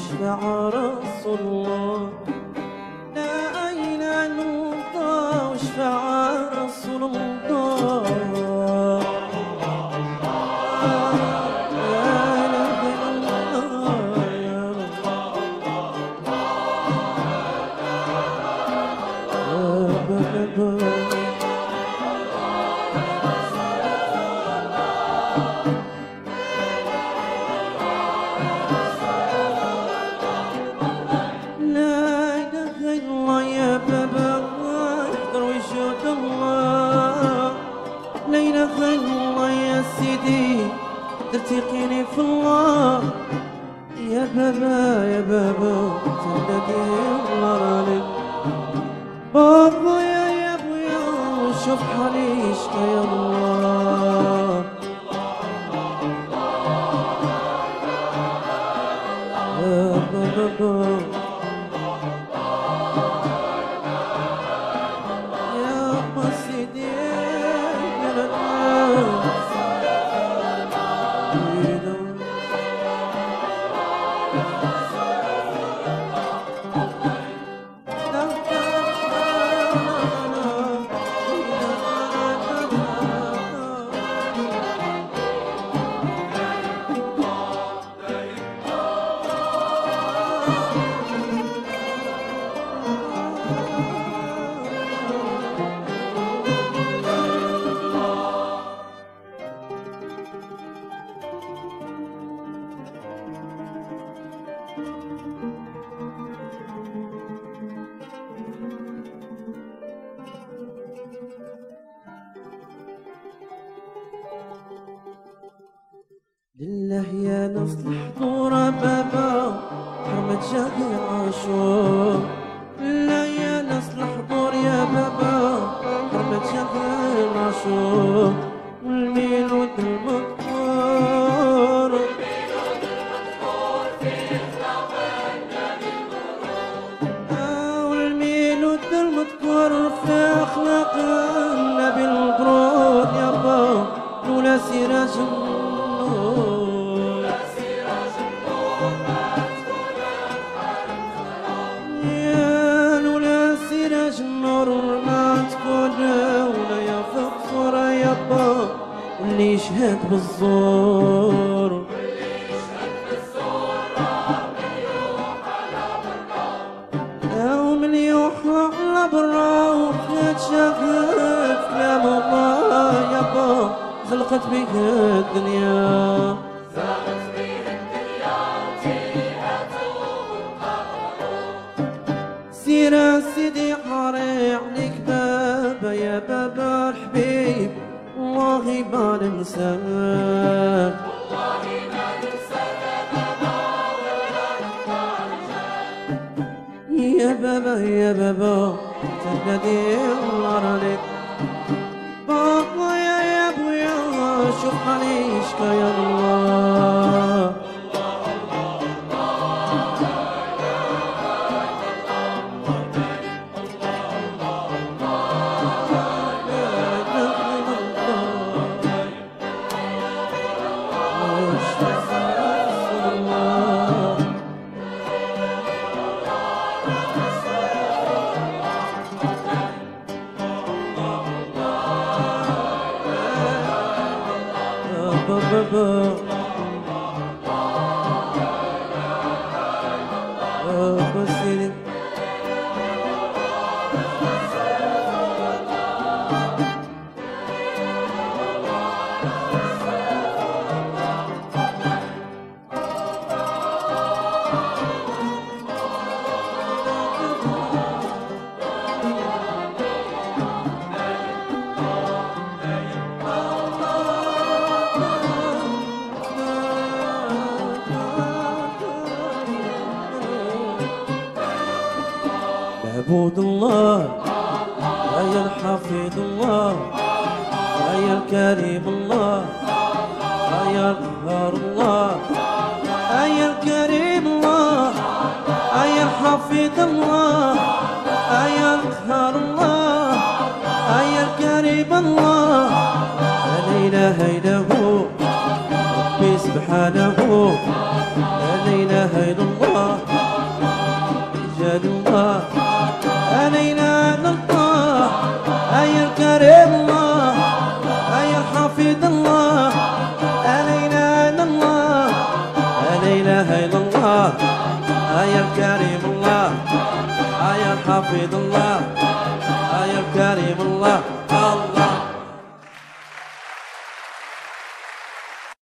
واشفع رسول الله، لا إله إلا الله واشفع رسول الله. لا إله إلا الله يا سيدي ترتقيني في الله. يا بابا يا بابا تهدي الله عليك بابا يا ابويا شوف حالي اشكى يا الله. يا بابا لله يا نصل حضور بابا حرمة جاهي عاشور. لله يا نصل حضور يا بابا حرمة جاهي عاشور. والميلود المذكور في اخلاق النبي الغرور. والميلود المذكور في اخلاق النبي الغرور. يابا لولا سراج واللي يشهد بالزور ومن يوحى على برا وتشهد كلام الله. يابا خلقت بك الدنيا سيرة سيدي حاري عليك بابا يا بابا الحبيب والله ما ننساك. والله ما ننساك بابا ولا ننساك يا بابا يا بابا تنادي الله عليك بابا يا ابويا شوف حالي اشكى يا الله. معبود الله يا الحفيظ الله يا الكريم الله يا القهار الله يا الكريم الله يا الحفيظ الله يا القهار الله يا الكريم الله. لا إله إلا هو ربي سبحانه. لا إله إلا الله الكريم الله يا الحفيظ الله لا إله إلا الله لا إله إلا الله يا الكريم الله يا الحفيظ الله يا الكريم الله